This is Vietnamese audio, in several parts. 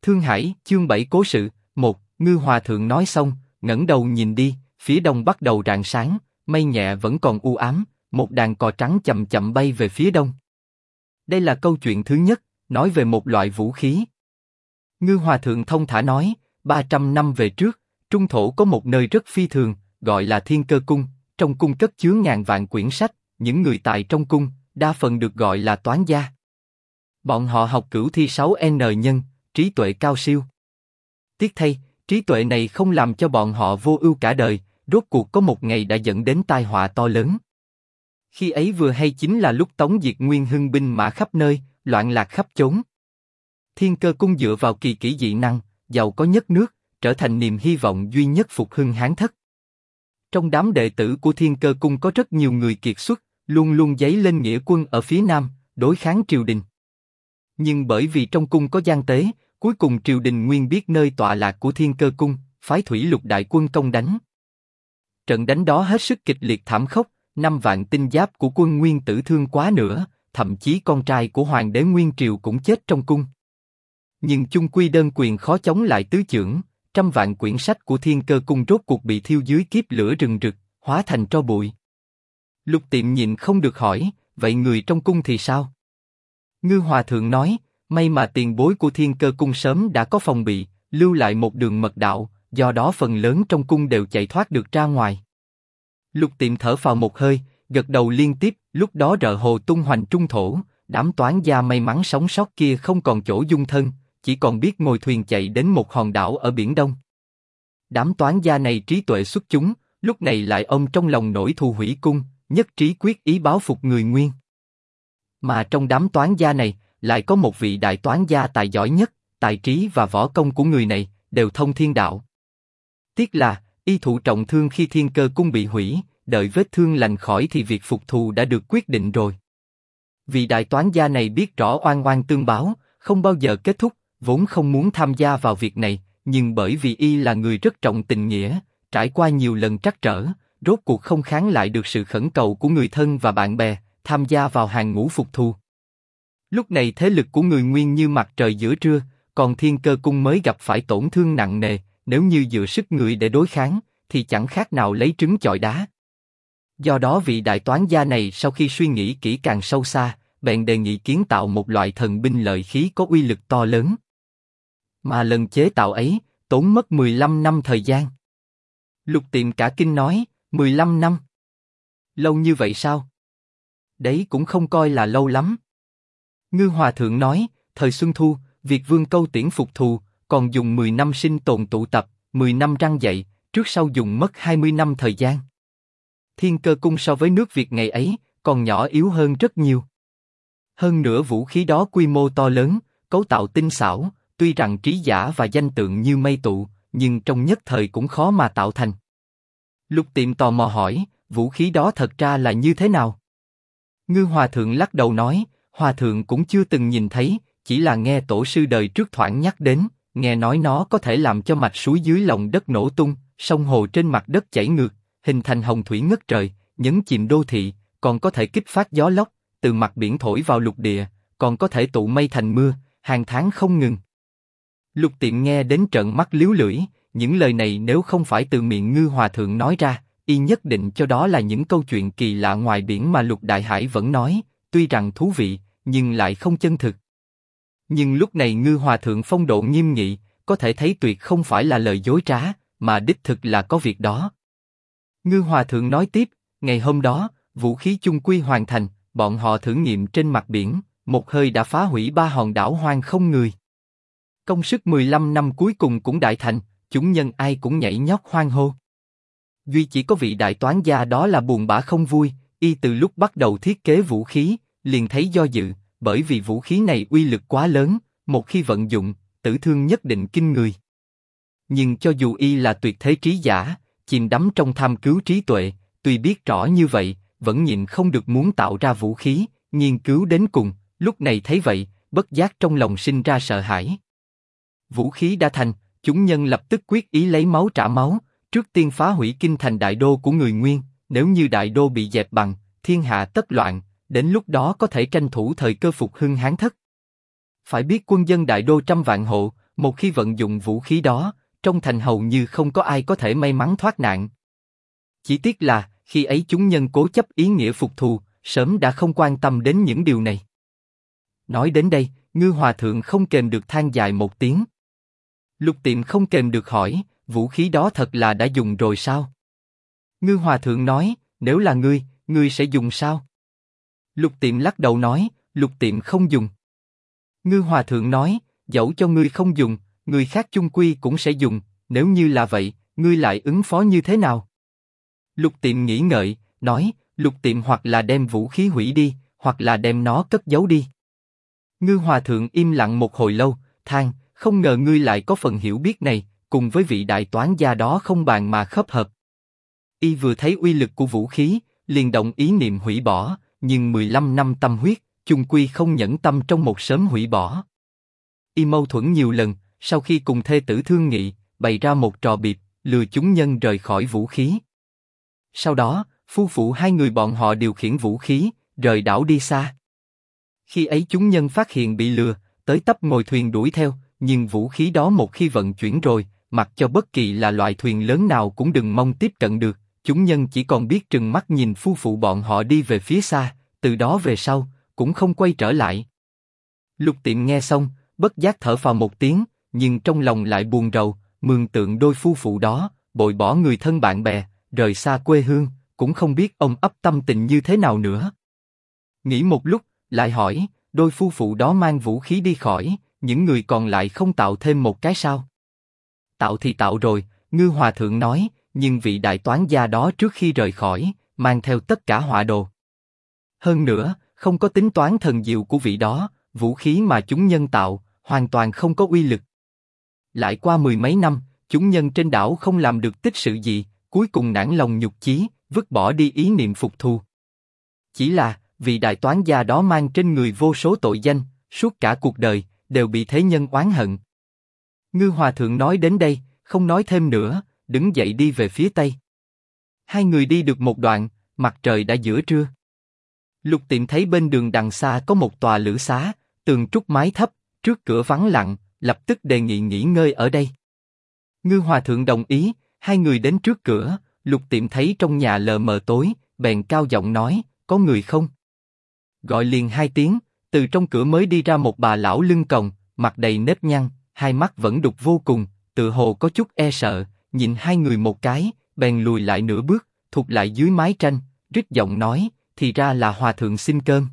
Thương Hải, chương 7 cố sự, 1, Ngư Hòa Thượng nói xong, ngẩng đầu nhìn đi, phía đông bắt đầu rạng sáng, mây nhẹ vẫn còn u ám, một đàn cò trắng chậm chậm bay về phía đông. Đây là câu chuyện thứ nhất, nói về một loại vũ khí. Ngư Hòa Thượng thông thả nói, 300 năm về trước, Trung Thổ có một nơi rất phi thường, gọi là Thiên Cơ Cung, trong cung cất chứa ngàn vạn quyển sách, những người tài trong cung, đa phần được gọi là toán gia. Bọn họ học cửu thi 6N nhân, trí tuệ cao siêu. Tiếc thay, trí tuệ này không làm cho bọn họ vô ưu cả đời, rốt cuộc có một ngày đã dẫn đến tai họa to lớn. Khi ấy vừa hay chính là lúc Tống Diệt Nguyên hưng binh mã khắp nơi, loạn lạc khắp chốn. Thiên Cơ Cung dựa vào kỳ kỹ dị năng, giàu có nhất nước, trở thành niềm hy vọng duy nhất phục hưng Hán Thất. Trong đám đệ tử của Thiên Cơ Cung có rất nhiều người kiệt xuất, luôn luôn dấy lên nghĩa quân ở phía Nam, đối kháng triều đình. Nhưng bởi vì trong cung có gian tế, cuối cùng triều đình nguyên biết nơi tọa lạc của Thiên Cơ Cung, phái thủy lục đại quân công đánh. Trận đánh đó hết sức kịch liệt thảm khốc, 5 vạn tinh giáp của quân Nguyên tử thương quá nữa, thậm chí con trai của hoàng đế Nguyên Triều cũng chết trong cung. Nhưng chung quy đơn quyền khó chống lại tứ chưởng, trăm vạn quyển sách của Thiên Cơ Cung rốt cuộc bị thiêu dưới kiếp lửa rừng rực, hóa thành tro bụi. Lục Tiệm nhịn không được hỏi, vậy người trong cung thì sao? Ngư Hòa Thượng nói, may mà tiền bối của Thiên Cơ Cung sớm đã có phòng bị, lưu lại một đường mật đạo, do đó phần lớn trong cung đều chạy thoát được ra ngoài. Lục Tiệm thở phào một hơi, gật đầu liên tiếp, lúc đó rợ hồ tung hoành Trung Thổ, đám toán gia may mắn sống sót kia không còn chỗ dung thân, chỉ còn biết ngồi thuyền chạy đến một hòn đảo ở Biển Đông. Đám toán gia này trí tuệ xuất chúng, lúc này lại ôm trong lòng nỗi thù hủy cung, nhất trí quyết ý báo phục người Nguyên. Mà trong đám toán gia này, lại có một vị đại toán gia tài giỏi nhất, tài trí và võ công của người này, đều thông thiên đạo. Tiếc là, y thụ trọng thương khi Thiên Cơ Cung bị hủy, đợi vết thương lành khỏi thì việc phục thù đã được quyết định rồi. Vị đại toán gia này biết rõ oan oan tương báo, không bao giờ kết thúc, vốn không muốn tham gia vào việc này, nhưng bởi vì y là người rất trọng tình nghĩa, trải qua nhiều lần trắc trở, rốt cuộc không kháng lại được sự khẩn cầu của người thân và bạn bè, tham gia vào hàng ngũ phục thù. Lúc này thế lực của người Nguyên như mặt trời giữa trưa, còn Thiên Cơ Cung mới gặp phải tổn thương nặng nề, nếu như dựa sức người để đối kháng, thì chẳng khác nào lấy trứng chọi đá. Do đó vị đại toán gia này sau khi suy nghĩ kỹ càng sâu xa, bèn đề nghị kiến tạo một loại thần binh lợi khí có uy lực to lớn. Mà lần chế tạo ấy, tốn mất 15 năm thời gian. Lục Tiệm cả kinh nói, 15 năm? Lâu như vậy sao? Đấy cũng không coi là lâu lắm. Ngư Hòa Thượng nói, thời Xuân Thu, Việt Vương câu tiễn phục thù, còn dùng 10 năm sinh tồn tụ tập, 10 năm răng dậy, trước sau dùng mất 20 năm thời gian. Thiên Cơ Cung so với nước Việt ngày ấy, còn nhỏ yếu hơn rất nhiều. Hơn nữa vũ khí đó quy mô to lớn, cấu tạo tinh xảo, tuy rằng trí giả và danh tượng như mây tụ, nhưng trong nhất thời cũng khó mà tạo thành. Lục Tiệm tò mò hỏi, vũ khí đó thật ra là như thế nào? Ngư Hòa Thượng lắc đầu nói, Hòa Thượng cũng chưa từng nhìn thấy, chỉ là nghe tổ sư đời trước thoảng nhắc đến, nghe nói nó có thể làm cho mạch suối dưới lòng đất nổ tung, sông hồ trên mặt đất chảy ngược, hình thành hồng thủy ngất trời, nhấn chìm đô thị, còn có thể kích phát gió lốc, từ mặt biển thổi vào lục địa, còn có thể tụ mây thành mưa, hàng tháng không ngừng. Lục Tiệm nghe đến trợn mắt líu lưỡi, những lời này nếu không phải từ miệng Ngư Hòa Thượng nói ra, y nhất định cho đó là những câu chuyện kỳ lạ ngoài biển mà Lục Đại Hải vẫn nói, tuy rằng thú vị, nhưng lại không chân thực. Nhưng lúc này Ngư Hòa Thượng phong độ nghiêm nghị, có thể thấy tuyệt không phải là lời dối trá, mà đích thực là có việc đó. Ngư Hòa Thượng nói tiếp, ngày hôm đó, vũ khí chung quy hoàn thành, bọn họ thử nghiệm trên mặt biển, một hơi đã phá hủy 3 hòn đảo hoang không người. Công sức 15 năm cuối cùng cũng đại thành, chúng nhân ai cũng nhảy nhót hoan hô. Duy chỉ có vị đại toán gia đó là buồn bã không vui, y từ lúc bắt đầu thiết kế vũ khí, liền thấy do dự, bởi vì vũ khí này uy lực quá lớn, một khi vận dụng, tử thương nhất định kinh người. Nhưng cho dù y là tuyệt thế trí giả, chìm đắm trong tham cứu trí tuệ, tuy biết rõ như vậy, vẫn nhịn không được muốn tạo ra vũ khí, nghiên cứu đến cùng, lúc này thấy vậy, bất giác trong lòng sinh ra sợ hãi. Vũ khí đã thành, chúng nhân lập tức quyết ý lấy máu trả máu, trước tiên phá hủy kinh thành đại đô của người Nguyên, nếu như đại đô bị dẹp bằng, thiên hạ tất loạn, đến lúc đó có thể tranh thủ thời cơ phục hưng Hán Thất. Phải biết quân dân đại đô trăm vạn hộ, một khi vận dụng vũ khí đó, trong thành hầu như không có ai có thể may mắn thoát nạn. Chỉ tiếc là, khi ấy chúng nhân cố chấp ý nghĩa phục thù, sớm đã không quan tâm đến những điều này. Nói đến đây, Ngư Hòa Thượng không kềm được than dài một tiếng. Lục Tiệm không kềm được hỏi, vũ khí đó thật là đã dùng rồi sao? Ngư Hòa Thượng nói, nếu là ngươi sẽ dùng sao? Lục Tiệm lắc đầu nói, Lục Tiệm không dùng. Ngư Hòa Thượng nói, dẫu cho ngươi không dùng, người khác chung quy cũng sẽ dùng, nếu như là vậy, ngươi lại ứng phó như thế nào? Lục Tiệm nghĩ ngợi, nói, Lục Tiệm hoặc là đem vũ khí hủy đi, hoặc là đem nó cất giấu đi. Ngư Hòa Thượng im lặng một hồi lâu, than, không ngờ ngươi lại có phần hiểu biết này, cùng với vị đại toán gia đó không bàn mà khớp hợp. Y vừa thấy uy lực của vũ khí, liền động ý niệm hủy bỏ, nhưng 15 năm tâm huyết, chung quy không nhẫn tâm trong một sớm hủy bỏ. Y mâu thuẫn nhiều lần, sau khi cùng thê tử thương nghị, bày ra một trò biệp, lừa chúng nhân rời khỏi vũ khí. Sau đó, phu phụ hai người bọn họ điều khiển vũ khí, rời đảo đi xa. Khi ấy chúng nhân phát hiện bị lừa, tới tấp ngồi thuyền đuổi theo, nhưng vũ khí đó một khi vận chuyển rồi, mặc cho bất kỳ là loại thuyền lớn nào cũng đừng mong tiếp cận được. Chúng nhân chỉ còn biết trừng mắt nhìn phu phụ bọn họ đi về phía xa, từ đó về sau, cũng không quay trở lại. Lục Tiệm nghe xong, bất giác thở phào một tiếng, nhưng trong lòng lại buồn rầu, mường tượng đôi phu phụ đó, bội bỏ người thân bạn bè, rời xa quê hương, cũng không biết ông ấp tâm tình như thế nào nữa. Nghĩ một lúc, lại hỏi, đôi phu phụ đó mang vũ khí đi khỏi, những người còn lại không tạo thêm một cái sao? Tạo thì tạo rồi, Ngư Hòa Thượng nói, nhưng vị đại toán gia đó trước khi rời khỏi, mang theo tất cả họa đồ. Hơn nữa, không có tính toán thần diệu của vị đó, vũ khí mà chúng nhân tạo, hoàn toàn không có uy lực. Lại qua mười mấy năm, chúng nhân trên đảo không làm được tích sự gì, cuối cùng nản lòng nhục chí, vứt bỏ đi ý niệm phục thù. Chỉ là, vị đại toán gia đó mang trên người vô số tội danh, suốt cả cuộc đời, đều bị thế nhân oán hận. Ngư Hòa Thượng nói đến đây, không nói thêm nữa, đứng dậy đi về phía tây. Hai người đi được một đoạn, mặt trời đã giữa trưa. Lục Tiệm thấy bên đường đằng xa có một tòa lữ xá, tường trúc mái thấp, trước cửa vắng lặng, lập tức đề nghị nghỉ ngơi ở đây. Ngư Hòa Thượng đồng ý, hai người đến trước cửa, Lục Tiệm thấy trong nhà lờ mờ tối, bèn cao giọng nói, có người không? Gọi liền hai tiếng, từ trong cửa mới đi ra một bà lão lưng còng, mặt đầy nếp nhăn, hai mắt vẫn đục vô cùng, tựa hồ có chút e sợ, nhìn hai người một cái, bèn lùi lại nửa bước, thụt lại dưới mái tranh, rít giọng nói, thì ra là Hòa Thượng xin cơm.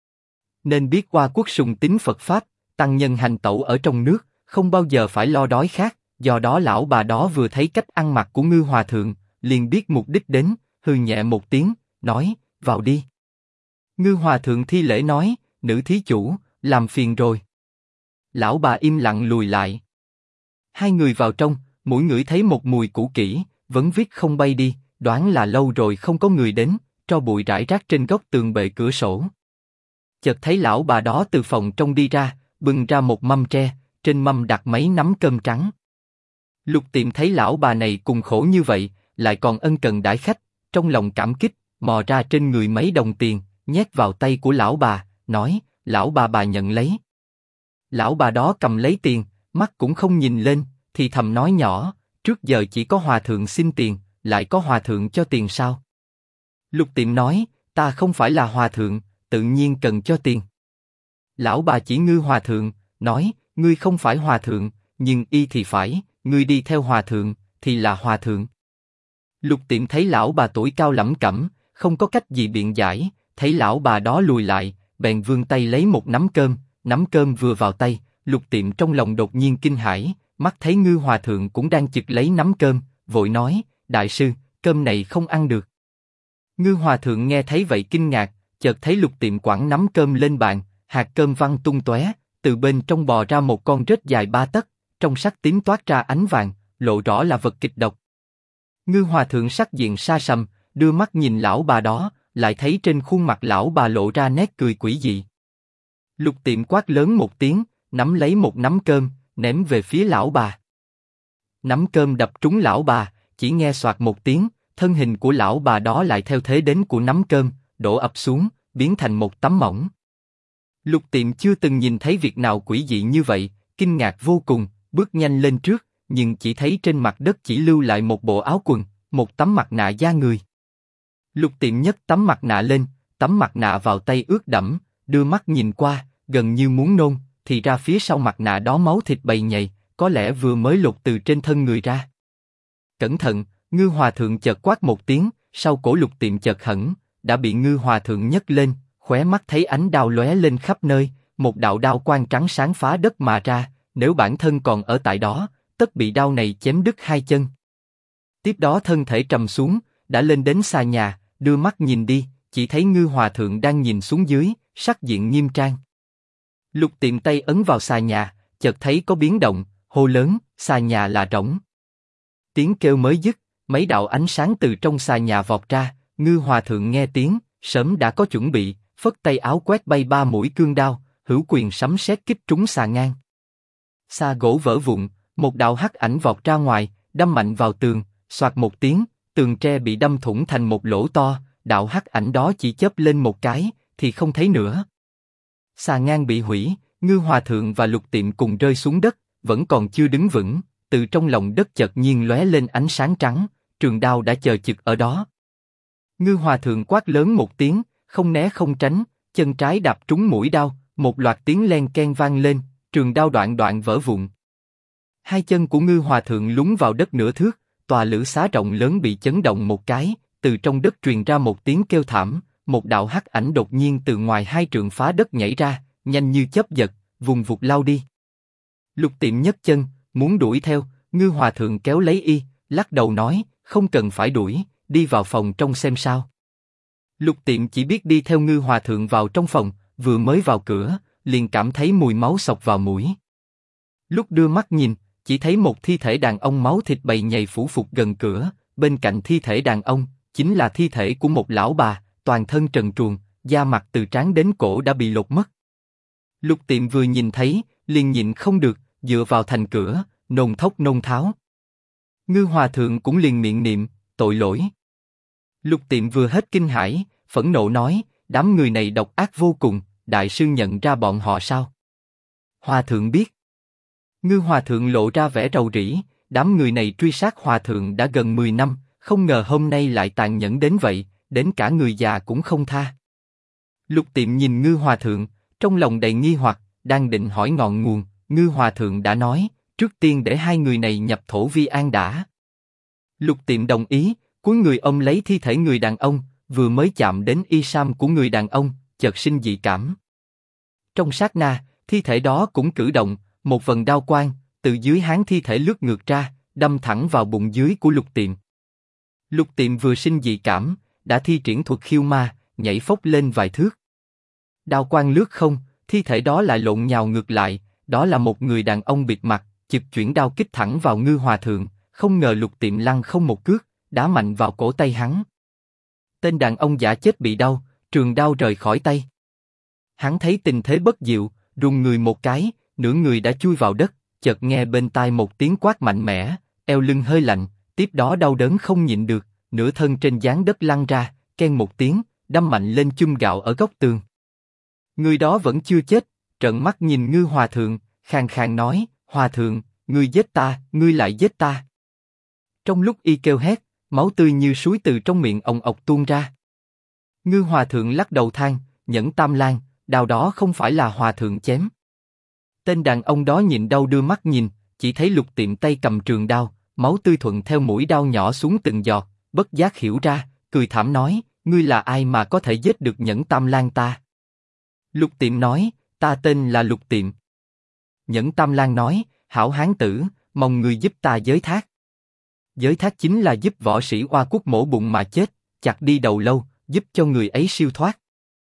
Nên biết Hoa Quốc sùng tín Phật Pháp, tăng nhân hành tẩu ở trong nước, không bao giờ phải lo đói khát, do đó lão bà đó vừa thấy cách ăn mặc của Ngư Hòa Thượng, liền biết mục đích đến, hừ nhẹ một tiếng, nói, vào đi. Ngư Hòa Thượng thi lễ nói, nữ thí chủ, làm phiền rồi. Lão bà im lặng lùi lại. Hai người vào trong, mũi ngửi thấy một mùi cũ kỹ, vẫn viết không bay đi, đoán là lâu rồi không có người đến, tro bụi rải rác trên góc tường bệ cửa sổ. Chợt thấy lão bà đó từ phòng trong đi ra, bưng ra một mâm tre, trên mâm đặt mấy nắm cơm trắng. Lục Tiệm thấy lão bà này cùng khổ như vậy, lại còn ân cần đãi khách, trong lòng cảm kích, mò ra trên người mấy đồng tiền, nhét vào tay của lão bà, nói, lão bà nhận lấy. Lão bà đó cầm lấy tiền, mắt cũng không nhìn lên, thì thầm nói nhỏ, trước giờ chỉ có Hòa Thượng xin tiền, lại có Hòa Thượng cho tiền sao? Lục Tiệm nói, ta không phải là Hòa Thượng, tự nhiên cần cho tiền. Lão bà chỉ Ngư Hòa Thượng, nói, ngươi không phải Hòa Thượng, nhưng y thì phải, ngươi đi theo Hòa Thượng, thì là Hòa Thượng. Lục Tiệm thấy lão bà tuổi cao lẩm cẩm, không có cách gì biện giải, thấy lão bà đó lùi lại, bèn vươn tay lấy một nắm cơm vừa vào tay, Lục Tiệm trong lòng đột nhiên kinh hãi, mắt thấy Ngư Hòa Thượng cũng đang chực lấy nắm cơm, vội nói, đại sư, cơm này không ăn được. Ngư Hòa Thượng nghe thấy vậy kinh ngạc, chợt thấy Lục Tiệm quẳng nắm cơm lên bàn, hạt cơm văng tung tóe, từ bên trong bò ra một con rết dài 3 tấc, trong sắc tím toát ra ánh vàng, lộ rõ là vật kịch độc. Ngư Hòa Thượng sắc diện sa sầm, đưa mắt nhìn lão bà đó, lại thấy trên khuôn mặt lão bà lộ ra nét cười quỷ dị. Lục Tiệm quát lớn một tiếng, nắm lấy một nắm cơm, ném về phía lão bà. Nắm cơm đập trúng lão bà, chỉ nghe xoạt một tiếng, thân hình của lão bà đó lại theo thế đến của nắm cơm, đổ ập xuống, biến thành một tấm mỏng. Lục Tiệm chưa từng nhìn thấy việc nào quỷ dị như vậy, kinh ngạc vô cùng, bước nhanh lên trước, nhưng chỉ thấy trên mặt đất chỉ lưu lại một bộ áo quần, một tấm mặt nạ da người. Lục Tiệm nhấc tấm mặt nạ lên, tấm mặt nạ vào tay ướt đẫm, đưa mắt nhìn qua, gần như muốn nôn, thì ra phía sau mặt nạ đó máu thịt bầy nhầy, có lẽ vừa mới lột từ trên thân người ra. Cẩn thận, Ngư Hòa Thượng chợt quát một tiếng, sau cổ Lục Tiệm chợt hẳn, đã bị Ngư Hòa Thượng nhấc lên, khóe mắt thấy ánh đao lóe lên khắp nơi, một đạo đao quang trắng sáng phá đất mà ra, nếu bản thân còn ở tại đó, tất bị đao này chém đứt hai chân. Tiếp đó thân thể trầm xuống, đã lên đến xà nhà, đưa mắt nhìn đi, chỉ thấy Ngư Hòa Thượng đang nhìn xuống dưới, sắc diện nghiêm trang. Lục Tiệm tay ấn vào xà nhà, chợt thấy có biến động, hô lớn, xà nhà là rỗng. Tiếng kêu mới dứt, mấy đạo ánh sáng từ trong xà nhà vọt ra, Ngư Hòa Thượng nghe tiếng, sớm đã có chuẩn bị, phất tay áo quét bay 3 mũi cương đao, hữu quyền sấm sét kích trúng xà ngang. Xà gỗ vỡ vụn, một đạo hắc ảnh vọt ra ngoài, đâm mạnh vào tường, xoạt một tiếng, tường tre bị đâm thủng thành một lỗ to, đạo hắc ảnh đó chỉ chớp lên một cái, thì không thấy nữa. Xà ngang bị hủy, Ngư Hòa Thượng và Lục Tiệm cùng rơi xuống đất, vẫn còn chưa đứng vững, từ trong lòng đất chợt nhiên lóe lên ánh sáng trắng, trường đao đã chờ chực ở đó. Ngư Hòa Thượng quát lớn một tiếng, không né không tránh, chân trái đạp trúng mũi đao, một loạt tiếng len ken vang lên, trường đao đoạn đoạn vỡ vụn. Hai chân của Ngư Hòa Thượng lún vào đất nửa thước, tòa lữ xá rộng lớn bị chấn động một cái, từ trong đất truyền ra một tiếng kêu thảm, một đạo hắc ảnh đột nhiên từ ngoài hai trượng phá đất nhảy ra, nhanh như chớp giật, vùng vụt lao đi. Lục Tiệm nhấc chân, muốn đuổi theo, Ngư Hòa Thượng kéo lấy y, lắc đầu nói, không cần phải đuổi, đi vào phòng trong xem sao. Lục Tiệm chỉ biết đi theo Ngư Hòa Thượng vào trong phòng, vừa mới vào cửa, liền cảm thấy mùi máu xộc vào mũi. Lúc đưa mắt nhìn, chỉ thấy một thi thể đàn ông máu thịt bầy nhầy phủ phục gần cửa, bên cạnh thi thể đàn ông, chính là thi thể của một lão bà, toàn thân trần truồng, da mặt từ trán đến cổ đã bị lột mất. Lục Tiệm vừa nhìn thấy, liền nhịn không được, dựa vào thành cửa, nôn thốc nôn tháo. Ngư Hòa Thượng cũng liền miệng niệm, tội lỗi. Lục Tiệm vừa hết kinh hãi, phẫn nộ nói, đám người này độc ác vô cùng, đại sư nhận ra bọn họ sao? Hòa Thượng biết. Ngư Hòa Thượng lộ ra vẻ rầu rĩ, đám người này truy sát Hòa Thượng đã gần 10 năm, không ngờ hôm nay lại tàn nhẫn đến vậy, đến cả người già cũng không tha. Lục Tiệm nhìn Ngư Hòa Thượng, trong lòng đầy nghi hoặc, đang định hỏi ngọn nguồn, Ngư Hòa Thượng đã nói, trước tiên để hai người này nhập thổ vi an đã. Lục Tiệm đồng ý, cúi người ôm lấy thi thể người đàn ông, vừa mới chạm đến y sam của người đàn ông, chợt sinh dị cảm. Trong sát na, thi thể đó cũng cử động, một vần đao quang từ dưới háng thi thể lướt ngược ra, đâm thẳng vào bụng dưới của Lục Tiệm. Lục Tiệm vừa sinh dị cảm, đã thi triển thuật khiêu ma, nhảy phốc lên vài thước. Đao quang lướt không, thi thể đó lại lộn nhào ngược lại, đó là một người đàn ông bịt mặt, chực chuyển đao kích thẳng vào Ngư Hòa Thượng, không ngờ Lục Tiệm lăn không một cước, đá mạnh vào cổ tay hắn. Tên đàn ông giả chết bị đau, trường đao rời khỏi tay. Hắn thấy tình thế bất diệu, rùng người một cái, nửa người đã chui vào đất, chợt nghe bên tai một tiếng quát mạnh mẽ, eo lưng hơi lạnh, tiếp đó đau đớn không nhịn được, nửa thân trên gián đất lăn ra, ken một tiếng, đâm mạnh lên chum gạo ở góc tường. Người đó vẫn chưa chết, trợn mắt nhìn Ngư Hòa Thượng, khàn khàn nói, Hòa Thượng, ngươi giết ta, ngươi lại giết ta. Trong lúc y kêu hét, máu tươi như suối từ trong miệng ồng ọc tuôn ra. Ngư Hòa Thượng lắc đầu than, Nhẫn Tam Lang, đao đó không phải là Hòa Thượng chém. Tên đàn ông đó nhịn đau đưa mắt nhìn, chỉ thấy Lục Tiệm tay cầm trường đao, máu tươi thuận theo mũi đao nhỏ xuống từng giọt, bất giác hiểu ra, cười thảm nói, ngươi là ai mà có thể giết được Nhẫn Tam Lang ta? Lục Tiệm nói, ta tên là Lục Tiệm. Nhẫn Tam Lang nói, hảo hán tử, mong ngươi giúp ta giới thác. Giới thác chính là giúp võ sĩ oa quốc mổ bụng mà chết, chặt đi đầu lâu, giúp cho người ấy siêu thoát.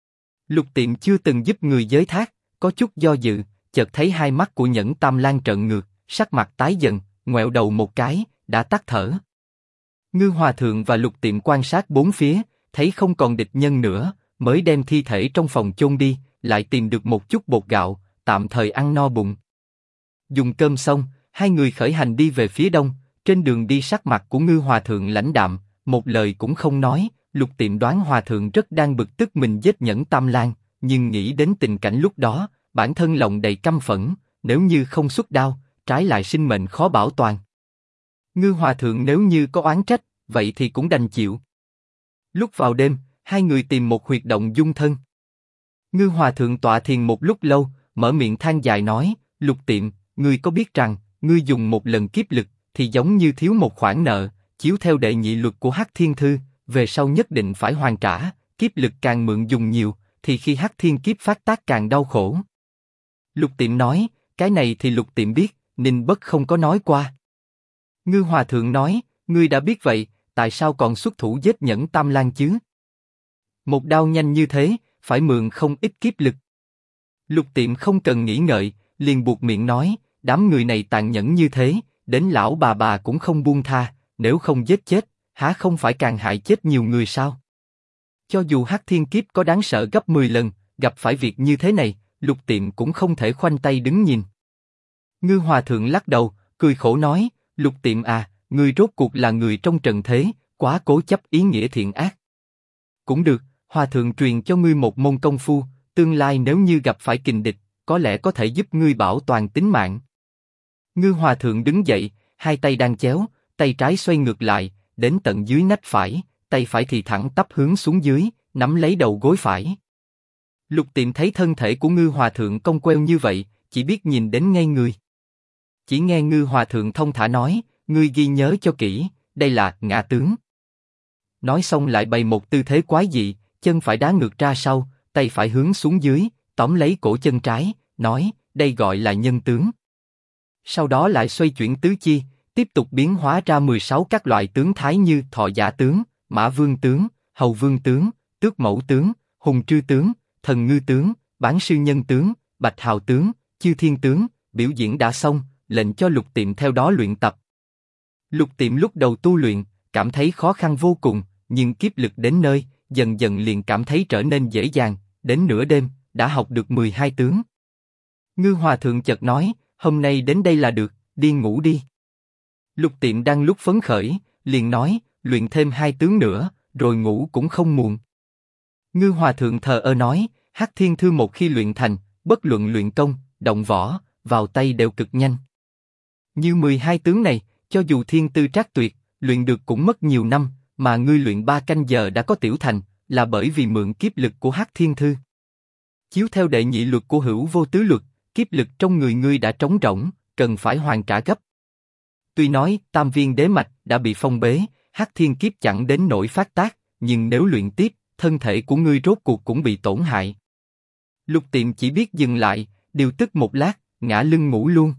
Lục Tiệm chưa từng giúp người giới thác, có chút do dự, chợt thấy hai mắt của Nhẫn Tam Lang trợn ngược, sắc mặt tái dần, ngoẹo đầu một cái, đã tắt thở. Ngư Hòa Thượng và Lục Tiệm quan sát bốn phía, thấy không còn địch nhân nữa, mới đem thi thể trong phòng chôn đi, lại tìm được một chút bột gạo, tạm thời ăn no bụng. Dùng cơm xong, hai người khởi hành đi về phía đông. Trên đường đi sắc mặt của Ngư Hòa Thượng lãnh đạm, một lời cũng không nói. Lục Tiệm đoán Hòa Thượng rất đang bực tức mình giết Nhẫn Tam Lang, nhưng nghĩ đến tình cảnh lúc đó, bản thân lòng đầy căm phẫn. Nếu như không xuất đao, trái lại sinh mệnh khó bảo toàn. Ngư Hòa Thượng nếu như có oán trách, vậy thì cũng đành chịu. Lúc vào đêm, hai người tìm một huyệt động dung thân. Ngư Hòa Thượng tọa thiền một lúc lâu, mở miệng than dài nói, Lục Tiệm, ngươi có biết rằng, ngươi dùng một lần kiếp lực, thì giống như thiếu một khoản nợ, chiếu theo đệ nhị luật của Hắc Thiên Thư, về sau nhất định phải hoàn trả, kiếp lực càng mượn dùng nhiều, thì khi Hắc Thiên kiếp phát tác càng đau khổ. Lục Tiệm nói, cái này thì Lục Tiệm biết, Ninh Bất không có nói qua. Ngư Hòa Thượng nói, ngươi đã biết vậy, tại sao còn xuất thủ giết Nhẫn Tam Lang chứ? Một đao nhanh như thế, phải mượn không ít kiếp lực. Lục Tiệm không cần nghĩ ngợi, liền buộc miệng nói, đám người này tàn nhẫn như thế, đến lão bà cũng không buông tha, nếu không giết chết, há không phải càng hại chết nhiều người sao? Cho dù Hắc Thiên kiếp có đáng sợ gấp 10 lần, gặp phải việc như thế này, Lục Tiệm cũng không thể khoanh tay đứng nhìn. Ngư Hòa Thượng lắc đầu, cười khổ nói, Lục Tiệm à, ngươi rốt cuộc là người trong trần thế, quá cố chấp ý nghĩa thiện ác. Cũng được, Hòa Thượng truyền cho ngươi một môn công phu, tương lai nếu như gặp phải kình địch, có lẽ có thể giúp ngươi bảo toàn tính mạng. Ngư Hòa Thượng đứng dậy, hai tay đang chéo, tay trái xoay ngược lại, đến tận dưới nách phải, tay phải thì thẳng tắp hướng xuống dưới, nắm lấy đầu gối phải. Lục Tiệm thấy thân thể của Ngư Hòa Thượng cong queo như vậy, chỉ biết nhìn đến ngây người. Chỉ nghe Ngư Hòa Thượng thông thả nói, ngươi ghi nhớ cho kỹ, đây là ngã tướng. Nói xong lại bày một tư thế quái dị, chân phải đá ngược ra sau, tay phải hướng xuống dưới, tóm lấy cổ chân trái, nói, đây gọi là nhân tướng. Sau đó lại xoay chuyển tứ chi, tiếp tục biến hóa ra 16 các loại tướng thái như Thọ Giả tướng, Mã Vương tướng, Hầu Vương tướng, Tước Mẫu tướng, Hùng Trư tướng, Thần Ngư tướng, Bán Sư Nhân tướng, Bạch Hào tướng, Chư Thiên tướng. Biểu diễn đã xong, lệnh cho Lục Tiệm theo đó luyện tập. Lục Tiệm lúc đầu tu luyện, cảm thấy khó khăn vô cùng, nhưng kiếp lực đến nơi, dần dần liền cảm thấy trở nên dễ dàng, đến nửa đêm, đã học được 12 tướng. Ngư Hòa Thượng chợt nói, hôm nay đến đây là được, đi ngủ đi. Lục Tiệm đang lúc phấn khởi, liền nói, luyện thêm 2 tướng nữa, rồi ngủ cũng không muộn. Ngư Hòa Thượng thờ ơ nói, Hắc Thiên Thư một khi luyện thành, bất luận luyện công, động võ, vào tay đều cực nhanh. Như 12 tướng này, cho dù thiên tư trác tuyệt, luyện được cũng mất nhiều năm, mà ngươi luyện 3 canh giờ đã có tiểu thành, là bởi vì mượn kiếp lực của Hắc Thiên Thư. Chiếu theo đệ nhị luật của Hữu Vô Tứ luật, kiếp lực trong người ngươi đã trống rỗng, cần phải hoàn trả gấp. Tuy nói Tam Viên Đế Mạch đã bị phong bế, Hắc Thiên kiếp chẳng đến nỗi phát tác, nhưng nếu luyện tiếp, thân thể của ngươi rốt cuộc cũng bị tổn hại. Lục Tiệm chỉ biết dừng lại, điều tức một lát, ngã lưng ngủ luôn.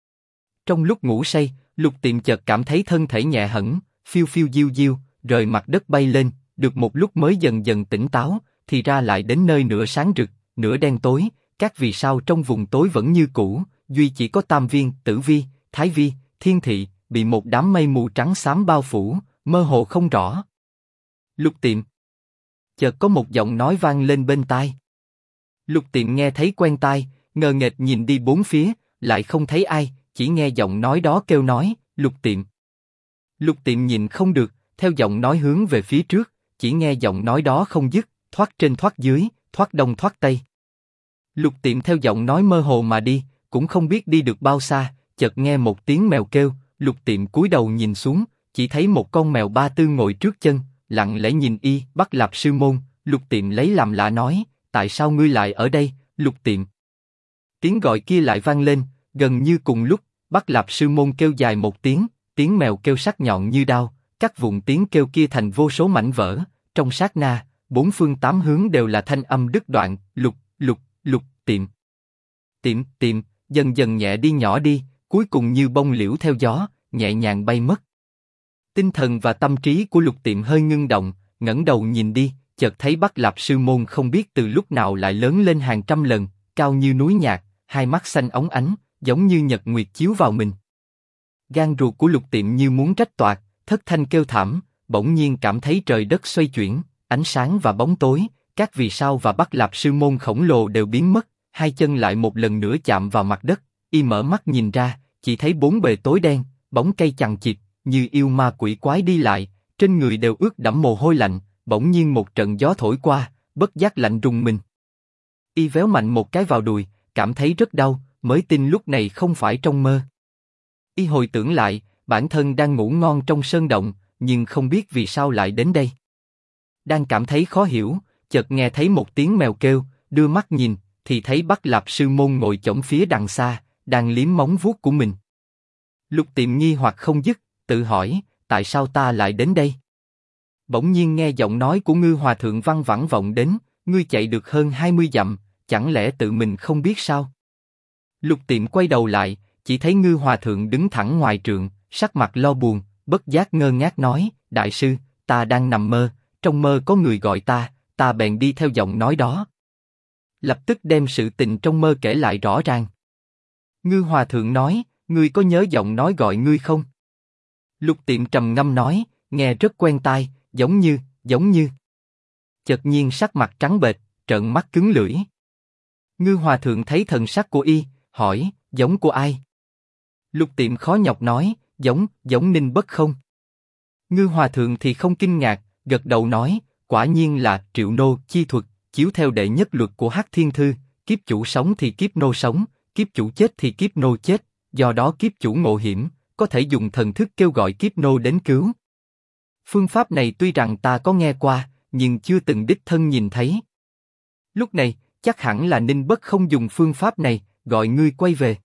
Trong lúc ngủ say, Lục Tiệm chợt cảm thấy thân thể nhẹ hẳn, phiêu phiêu diêu diêu, rời mặt đất bay lên, được một lúc mới dần dần tỉnh táo, thì ra lại đến nơi nửa sáng rực, nửa đen tối, các vì sao trong vùng tối vẫn như cũ, duy chỉ có Tam Viên, Tử Vi, Thái Vi, Thiên Thị, bị một đám mây mù trắng xám bao phủ, mơ hồ không rõ. Lục Tiệm. Chợt có một giọng nói vang lên bên tai. Lục Tiệm nghe thấy quen tai, ngờ nghệch nhìn đi bốn phía, lại không thấy ai, chỉ nghe giọng nói đó kêu nói, Lục Tiệm. Lục Tiệm nhìn không được, theo giọng nói hướng về phía trước, chỉ nghe giọng nói đó không dứt, thoát trên thoát dưới, thoát đông thoát tây. Lục Tiệm theo giọng nói mơ hồ mà đi, cũng không biết đi được bao xa, chợt nghe một tiếng mèo kêu, Lục Tiệm cúi đầu nhìn xuống, chỉ thấy một con mèo ba tư ngồi trước chân, lặng lẽ nhìn y. Bắt Lạp Sư Môn. Lục Tiệm lấy làm lạ nói, tại sao ngươi lại ở đây, Lục Tiệm? Tiếng gọi kia lại vang lên, gần như cùng lúc, Bắt Lạp Sư Môn kêu dài một tiếng, tiếng mèo kêu sắc nhọn như đao, cắt vụn tiếng kêu kia thành vô số mảnh vỡ. Trong sát na, bốn phương tám hướng đều là thanh âm đứt đoạn, Lục, Lục, Lục Tiệm. Tiệm, Tiệm, dần dần nhẹ đi nhỏ đi, cuối cùng như bông liễu theo gió, nhẹ nhàng bay mất. Tinh thần và tâm trí của Lục Tiệm hơi ngưng động, ngẩng đầu nhìn đi, chợt thấy Bắt Lạp Sư Môn không biết từ lúc nào lại lớn lên hàng trăm lần, cao như núi nhạc, hai mắt xanh óng ánh, giống như nhật nguyệt chiếu vào mình. Gan ruột của Lục Tiệm như muốn trách toạc, thất thanh kêu thảm, bỗng nhiên cảm thấy trời đất xoay chuyển, ánh sáng và bóng tối, các vì sao và Bắt Lạp Sư Môn khổng lồ đều biến mất, hai chân lại một lần nữa chạm vào mặt đất, y mở mắt nhìn ra, chỉ thấy bốn bề tối đen, bóng cây chằng chịt, như yêu ma quỷ quái đi lại, trên người đều ướt đẫm mồ hôi lạnh, bỗng nhiên một trận gió thổi qua, bất giác lạnh rùng mình. Y véo mạnh một cái vào đùi, cảm thấy rất đau, mới tin lúc này không phải trong mơ. Y hồi tưởng lại, bản thân đang ngủ ngon trong sơn động, nhưng không biết vì sao lại đến đây. Đang cảm thấy khó hiểu, chợt nghe thấy một tiếng mèo kêu, đưa mắt nhìn, thì thấy Bắc Lạp Sư Môn ngồi chổng phía đằng xa, đang liếm móng vuốt của mình. Lục Tiệm nghi hoặc không dứt, tự hỏi, tại sao ta lại đến đây? Bỗng nhiên nghe giọng nói của Ngư Hòa Thượng văng vẳng vọng đến, ngươi chạy được hơn 20 dặm, chẳng lẽ tự mình không biết sao? Lục Tiệm quay đầu lại, chỉ thấy Ngư Hòa Thượng đứng thẳng ngoài trượng, sắc mặt lo buồn, bất giác ngơ ngác nói, đại sư, ta đang nằm mơ, trong mơ có người gọi ta bèn đi theo giọng nói đó. Lập tức đem sự tình trong mơ kể lại rõ ràng. Ngư Hòa Thượng nói, ngươi có nhớ giọng nói gọi ngươi không? Lục Tiệm trầm ngâm nói, nghe rất quen tai, giống như. Chợt nhiên sắc mặt trắng bệch, trợn mắt cứng lưỡi. Ngư Hòa Thượng thấy thần sắc của y, hỏi, giống của ai? Lục Tiệm khó nhọc nói, giống Ninh Bất không. Ngư Hòa Thượng thì không kinh ngạc, gật đầu nói, quả nhiên là Triệu Nô chi thuật, chiếu theo đệ nhất luật của Hắc Thiên Thư, kiếp chủ sống thì kiếp nô sống, kiếp chủ chết thì kiếp nô chết, do đó kiếp chủ ngộ hiểm, có thể dùng thần thức kêu gọi kiếp nô đến cứu. Phương pháp này tuy rằng ta có nghe qua, nhưng chưa từng đích thân nhìn thấy. Lúc này, chắc hẳn là Ninh Bất không dùng phương pháp này, gọi ngươi quay về.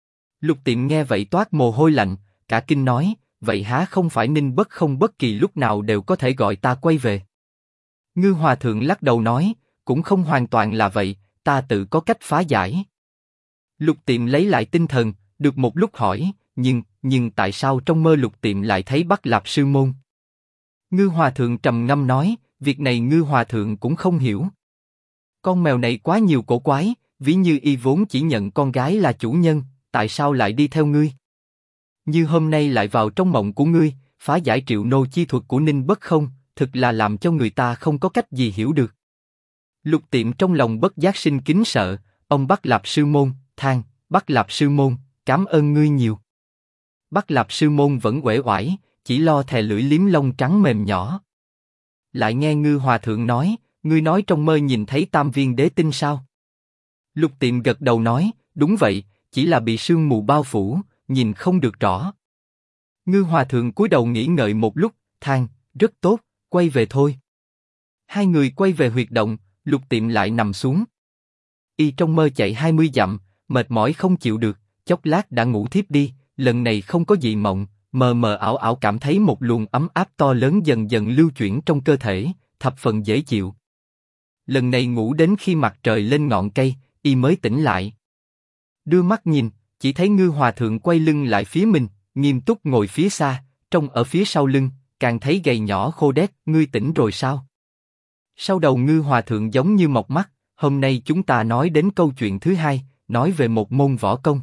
Lục Tiệm nghe vậy toát mồ hôi lạnh, cả kinh nói, vậy há không phải Ninh Bất không bất kỳ lúc nào đều có thể gọi ta quay về? Ngư Hòa Thượng lắc đầu nói, cũng không hoàn toàn là vậy, ta tự có cách phá giải. Lục Tiệm lấy lại tinh thần, được một lúc hỏi, nhưng tại sao trong mơ Lục Tiệm lại thấy Bắc Lạp Sư Môn? Ngư Hòa Thượng trầm ngâm nói, việc này Ngư Hòa Thượng cũng không hiểu. Con mèo này quá nhiều cổ quái, ví như y vốn chỉ nhận con gái là chủ nhân, tại sao lại đi theo ngươi? Như hôm nay lại vào trong mộng của ngươi, phá giải Triệu Nô chi thuật của Ninh Bất không, thực là làm cho người ta không có cách gì hiểu được. Lục Tiệm trong lòng bất giác sinh kính sợ, ông Bắc Lạp Sư Môn, than, Bắc Lạp Sư Môn, cảm ơn ngươi nhiều. Bắc Lạp Sư Môn vẫn uể oải, chỉ lo thè lưỡi liếm lông trắng mềm nhỏ. Lại nghe Ngư Hòa Thượng nói, ngươi nói trong mơ nhìn thấy tam viên đế tinh sao? Lục Tiệm gật đầu nói, đúng vậy, chỉ là bị sương mù bao phủ, nhìn không được rõ. Ngư Hòa Thượng cúi đầu nghĩ ngợi một lúc, than, rất tốt, quay về thôi. Hai người quay về huyệt động, Lục Tiệm lại nằm xuống. Y trong mơ chạy 20 dặm, mệt mỏi không chịu được, chốc lát đã ngủ thiếp đi, lần này không có dị mộng, mờ mờ ảo ảo cảm thấy một luồng ấm áp to lớn dần dần lưu chuyển trong cơ thể, thập phần dễ chịu. Lần này ngủ đến khi mặt trời lên ngọn cây, y mới tỉnh lại. Đưa mắt nhìn, chỉ thấy Ngư Hòa Thượng quay lưng lại phía mình, nghiêm túc ngồi phía xa, trông ở phía sau lưng, càng thấy gầy nhỏ khô đét, ngươi tỉnh rồi sao? Sau đầu Ngư Hòa Thượng giống như mọc mắt, hôm nay chúng ta nói đến câu chuyện thứ hai, nói về một môn võ công.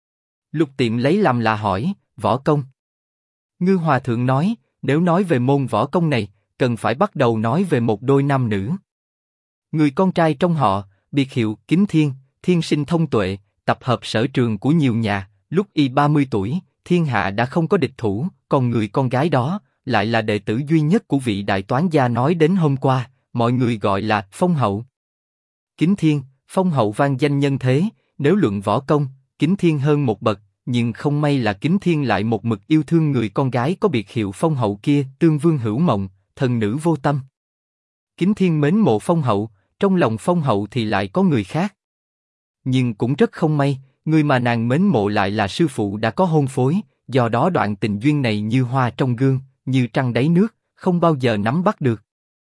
Lục Tiệm lấy làm lạ hỏi, võ công? Ngư Hòa Thượng nói, nếu nói về môn võ công này, cần phải bắt đầu nói về một đôi nam nữ. Người con trai trong họ, biệt hiệu Kính Thiên, thiên sinh thông tuệ, tập hợp sở trường của nhiều nhà, lúc y 30 tuổi, thiên hạ đã không có địch thủ, còn người con gái đó, lại là đệ tử duy nhất của vị đại toán gia nói đến hôm qua, mọi người gọi là Phong Hậu. Kính Thiên, Phong Hậu vang danh nhân thế, nếu luận võ công, Kính Thiên hơn một bậc, nhưng không may là Kính Thiên lại một mực yêu thương người con gái có biệt hiệu Phong Hậu kia, tương vương hữu mộng, thần nữ vô tâm. Kính Thiên mến mộ Phong Hậu, trong lòng Phong Hậu thì lại có người khác. Nhưng cũng rất không may, người mà nàng mến mộ lại là sư phụ đã có hôn phối, do đó đoạn tình duyên này như hoa trong gương, như trăng đáy nước, không bao giờ nắm bắt được.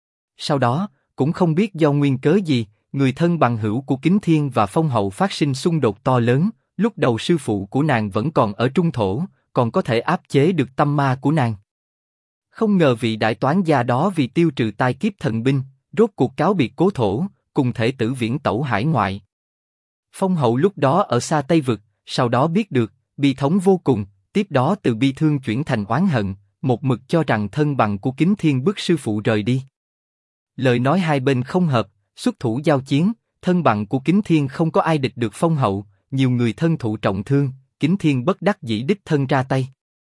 Sau đó, cũng không biết do nguyên cớ gì, người thân bằng hữu của Kính Thiên và Phong Hậu phát sinh xung đột to lớn, lúc đầu sư phụ của nàng vẫn còn ở trung thổ, còn có thể áp chế được tâm ma của nàng. Không ngờ vị đại toán gia đó vì tiêu trừ tai kiếp thần binh, rốt cuộc cáo biệt cố thổ, cùng thể tử viễn tẩu hải ngoại. Phong Hậu lúc đó ở xa Tây Vực, sau đó biết được, bi thống vô cùng, tiếp đó từ bi thương chuyển thành oán hận, một mực cho rằng thân bằng của Kính Thiên bức sư phụ rời đi. Lời nói hai bên không hợp, xuất thủ giao chiến, thân bằng của Kính Thiên không có ai địch được Phong Hậu, nhiều người thân thụ trọng thương, Kính Thiên bất đắc dĩ đích thân ra tay.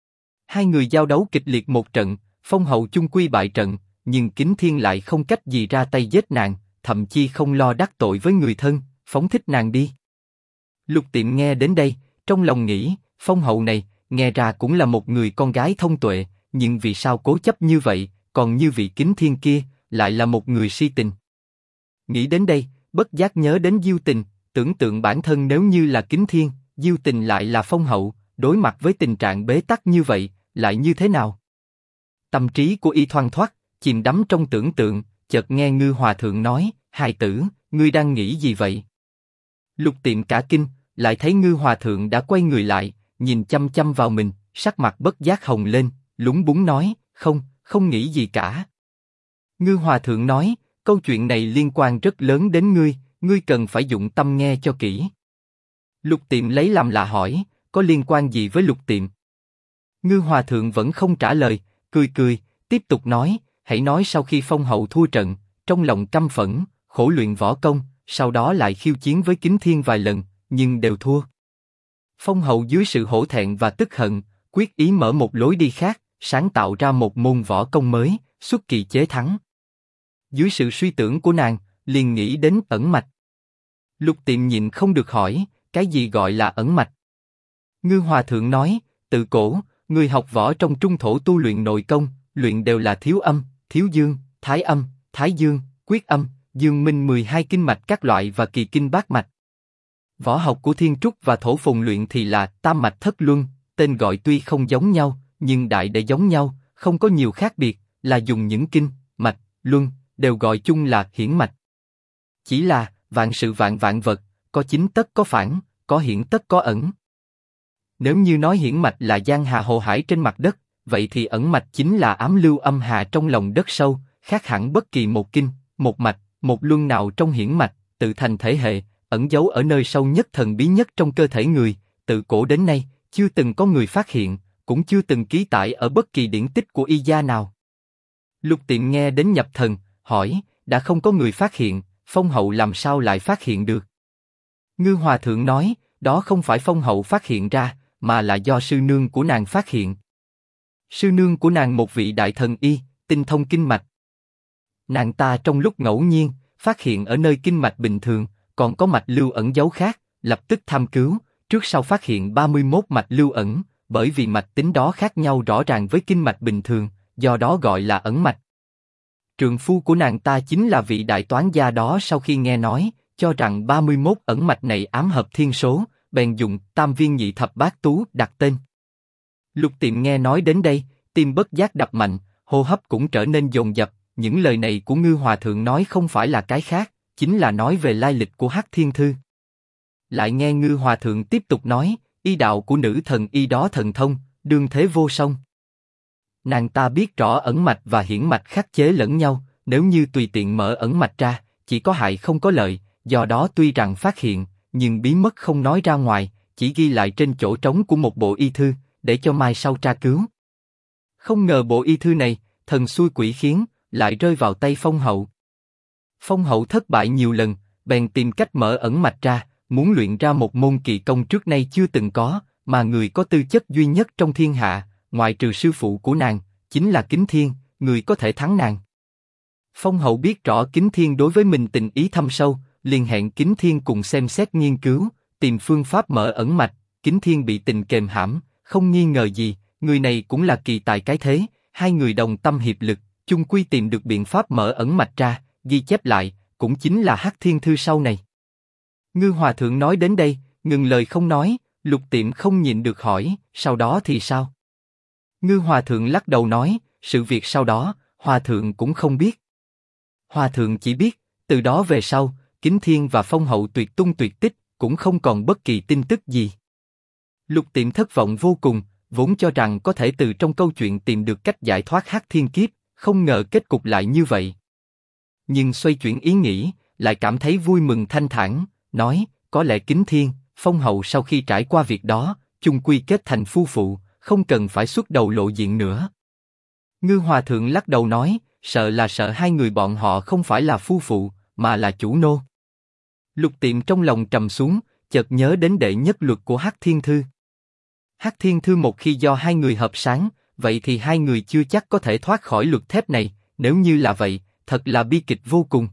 Hai người giao đấu kịch liệt một trận, Phong Hậu chung quy bại trận, nhưng Kính Thiên lại không cách gì ra tay giết nàng, thậm chí không lo đắc tội với người thân, phóng thích nàng đi. Lục Tiệm nghe đến đây, trong lòng nghĩ, Phong Hậu này, nghe ra cũng là một người con gái thông tuệ, nhưng vì sao cố chấp như vậy, còn như vị Kính Thiên kia, lại là một người si tình. Nghĩ đến đây, bất giác nhớ đến Diêu Tình, tưởng tượng bản thân nếu như là Kính Thiên, Diêu Tình lại là Phong Hậu, đối mặt với tình trạng bế tắc như vậy, lại như thế nào? Tâm trí của y thoăn thoắt, chìm đắm trong tưởng tượng, chợt nghe Ngư Hòa Thượng nói, hài tử, ngươi đang nghĩ gì vậy? Lục Tiệm cả kinh, lại thấy Ngư Hòa Thượng đã quay người lại, nhìn chăm chăm vào mình, sắc mặt bất giác hồng lên, lúng búng nói, không nghĩ gì cả. Ngư Hòa Thượng nói, câu chuyện này liên quan rất lớn đến ngươi, ngươi cần phải dụng tâm nghe cho kỹ. Lục Tiệm lấy làm lạ hỏi, có liên quan gì với Lục Tiệm? Ngư Hòa Thượng vẫn không trả lời, cười, tiếp tục nói, hãy nói sau khi Phong Hậu thua trận, trong lòng căm phẫn, khổ luyện võ công, sau đó lại khiêu chiến với Kính Thiên vài lần, nhưng đều thua. Phong Hậu dưới sự hổ thẹn và tức hận, quyết ý mở một lối đi khác, sáng tạo ra một môn võ công mới, xuất kỳ chế thắng. Dưới sự suy tưởng của nàng, liền nghĩ đến ẩn mạch. Lục Tiệm nhịn không được hỏi, cái gì gọi là ẩn mạch? Ngư Hòa Thượng nói, tự cổ, người học võ trong trung thổ tu luyện nội công, luyện đều là thiếu âm, thiếu dương, thái dương, quyết âm, dương minh 12 kinh mạch các loại và kỳ kinh bát mạch. Võ học của Thiên Trúc và Thổ Phùng luyện thì là tam mạch thất luân, tên gọi tuy không giống nhau, nhưng đại để giống nhau, không có nhiều khác biệt, là dùng những kinh, mạch, luân, đều gọi chung là hiển mạch. Chỉ là, vạn sự vạn vật, có chính tất có phản, có hiển tất có ẩn. Nếu như nói hiển mạch là giang hà hồ hải trên mặt đất, vậy thì ẩn mạch chính là ám lưu âm hà trong lòng đất sâu, khác hẳn bất kỳ một kinh, một mạch, một luân nào trong hiển mạch, tự thành thể hệ, ẩn giấu ở nơi sâu nhất thần bí nhất trong cơ thể người, từ cổ đến nay, chưa từng có người phát hiện, cũng chưa từng ký tải ở bất kỳ điển tích của y gia nào. Lục Tiệm nghe đến nhập thần, hỏi, đã không có người phát hiện, Phong Hậu làm sao lại phát hiện được? Ngư Hòa Thượng nói, đó không phải Phong Hậu phát hiện ra, mà là do sư nương của nàng phát hiện. Sư nương của nàng một vị đại thần y, tinh thông kinh mạch. Nàng ta trong lúc ngẫu nhiên, phát hiện ở nơi kinh mạch bình thường, còn có mạch lưu ẩn giấu khác, lập tức tham cứu, trước sau phát hiện 31 mạch lưu ẩn, bởi vì mạch tính đó khác nhau rõ ràng với kinh mạch bình thường, do đó gọi là ẩn mạch. Trượng phu của nàng ta chính là vị đại toán gia đó, sau khi nghe nói, cho rằng 31 ẩn mạch này ám hợp thiên số, bèn dùng Tam Viên Nhị Thập Bát Tú đặt tên. Lục Tiệm nghe nói đến đây, tim bất giác đập mạnh, hô hấp cũng trở nên dồn dập. Những lời này của Ngư Hòa Thượng nói không phải là cái khác, chính là nói về lai lịch của Hắc Thiên Thư. Lại nghe Ngư Hòa Thượng tiếp tục nói, y đạo của nữ thần y đó thần thông, đương thế vô song. Nàng ta biết rõ ẩn mạch và hiển mạch khắc chế lẫn nhau, nếu như tùy tiện mở ẩn mạch ra, chỉ có hại không có lợi, do đó tuy rằng phát hiện, nhưng bí mật không nói ra ngoài, chỉ ghi lại trên chỗ trống của một bộ y thư, để cho mai sau tra cứu. Không ngờ bộ y thư này, thần xui quỷ khiến, lại rơi vào tay Phong Hậu. Phong Hậu thất bại nhiều lần, bèn tìm cách mở ẩn mạch ra, muốn luyện ra một môn kỳ công trước nay chưa từng có, mà người có tư chất duy nhất trong thiên hạ, ngoại trừ sư phụ của nàng, chính là Kính Thiên, người có thể thắng nàng. Phong Hậu biết rõ Kính Thiên đối với mình tình ý thâm sâu, liền hẹn Kính Thiên cùng xem xét nghiên cứu, tìm phương pháp mở ẩn mạch. Kính Thiên bị tình kềm hãm, không nghi ngờ gì, người này cũng là kỳ tài cái thế, hai người đồng tâm hiệp lực, chung quy tìm được biện pháp mở ẩn mạch ra, ghi chép lại, cũng chính là Hắc Thiên Thư sau này. Ngư Hòa Thượng nói đến đây, ngừng lời không nói, Lục Tiệm không nhịn được hỏi, sau đó thì sao? Ngư Hòa Thượng lắc đầu nói, sự việc sau đó, Hòa Thượng cũng không biết. Hòa Thượng chỉ biết, từ đó về sau, Kính Thiên và Phong Hậu tuyệt tung tuyệt tích, cũng không còn bất kỳ tin tức gì. Lục Tiệm thất vọng vô cùng, vốn cho rằng có thể từ trong câu chuyện tìm được cách giải thoát Hắc Thiên Kiếp, không ngờ kết cục lại như vậy. Nhưng xoay chuyển ý nghĩ, lại cảm thấy vui mừng thanh thản, nói, có lẽ Kính Thiên, Phong Hậu sau khi trải qua việc đó, chung quy kết thành phu phụ, không cần phải xuất đầu lộ diện nữa. Ngư Hòa Thượng lắc đầu nói, sợ là sợ hai người bọn họ không phải là phu phụ, mà là chủ nô. Lục Tiệm trong lòng trầm xuống, chợt nhớ đến đệ nhất luật của Hắc Thiên Thư. Hắc Thiên Thư một khi do hai người hợp sáng, vậy thì hai người chưa chắc có thể thoát khỏi luật thép này, nếu như là vậy, thật là bi kịch vô cùng.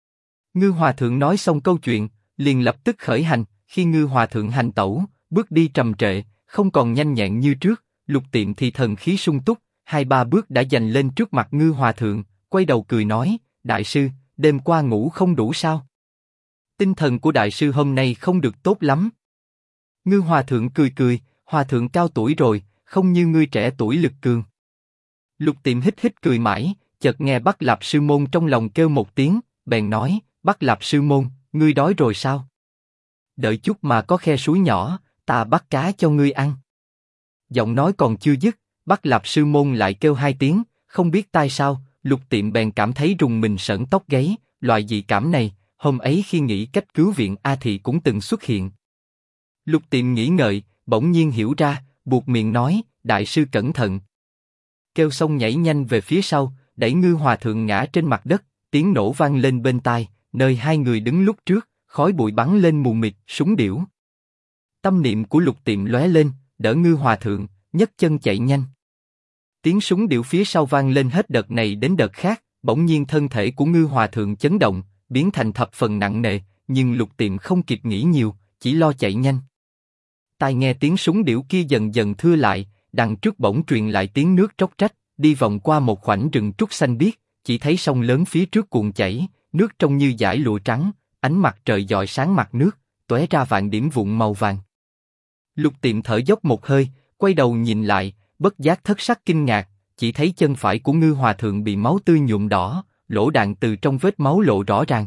Ngư Hòa Thượng nói xong câu chuyện, liền lập tức khởi hành, khi Ngư Hòa Thượng hành tẩu, bước đi trầm trệ, không còn nhanh nhẹn như trước. Lục Tiệm thì thần khí sung túc, 2-3 bước đã giành lên trước mặt Ngư Hòa Thượng, quay đầu cười nói, đại sư, đêm qua ngủ không đủ sao? Tinh thần của đại sư hôm nay không được tốt lắm. Ngư Hòa Thượng cười cười, Hòa Thượng cao tuổi rồi, không như ngươi trẻ tuổi lực cường. Lục Tiệm hít hít cười mãi, chợt nghe Bắc Lạp Sư Môn trong lòng kêu một tiếng, bèn nói, Bắc Lạp Sư Môn, ngươi đói rồi sao? Đợi chút mà có khe suối nhỏ, ta bắt cá cho ngươi ăn. Giọng nói còn chưa dứt, Bắc Lạp Sư Môn lại kêu 2 tiếng, không biết tại sao, Lục Tiệm bèn cảm thấy rùng mình sởn tóc gáy, loại dị cảm này, hôm ấy khi nghĩ cách cứu viện A Thị cũng từng xuất hiện. Lục Tiệm nghĩ ngợi, bỗng nhiên hiểu ra, buột miệng nói, đại sư cẩn thận. Kêu xong nhảy nhanh về phía sau, đẩy Ngư Hòa Thượng ngã trên mặt đất, tiếng nổ vang lên bên tai, nơi hai người đứng lúc trước, khói bụi bắn lên mù mịt, súng điểu. Tâm niệm của Lục Tiệm lóe lên, đỡ Ngư Hòa Thượng, nhấc chân chạy nhanh. Tiếng súng điểu phía sau vang lên hết đợt này đến đợt khác, bỗng nhiên thân thể của Ngư Hòa Thượng chấn động, biến thành thập phần nặng nề, nhưng Lục Tiệm không kịp nghĩ nhiều, chỉ lo chạy nhanh. Tai nghe tiếng súng điểu kia dần dần thưa lại, đằng trước bỗng truyền lại tiếng nước róc rách, đi vòng qua một khoảnh rừng trúc xanh biếc, chỉ thấy sông lớn phía trước cuồn chảy, nước trông như dải lụa trắng, ánh mặt trời rọi sáng mặt nước, tóe ra vạn điểm vụn màu vàng. Lục Tiệm thở dốc một hơi, quay đầu nhìn lại, bất giác thất sắc kinh ngạc, chỉ thấy chân phải của Ngư Hòa Thượng bị máu tươi nhuộm đỏ, lỗ đạn từ trong vết máu lộ rõ ràng.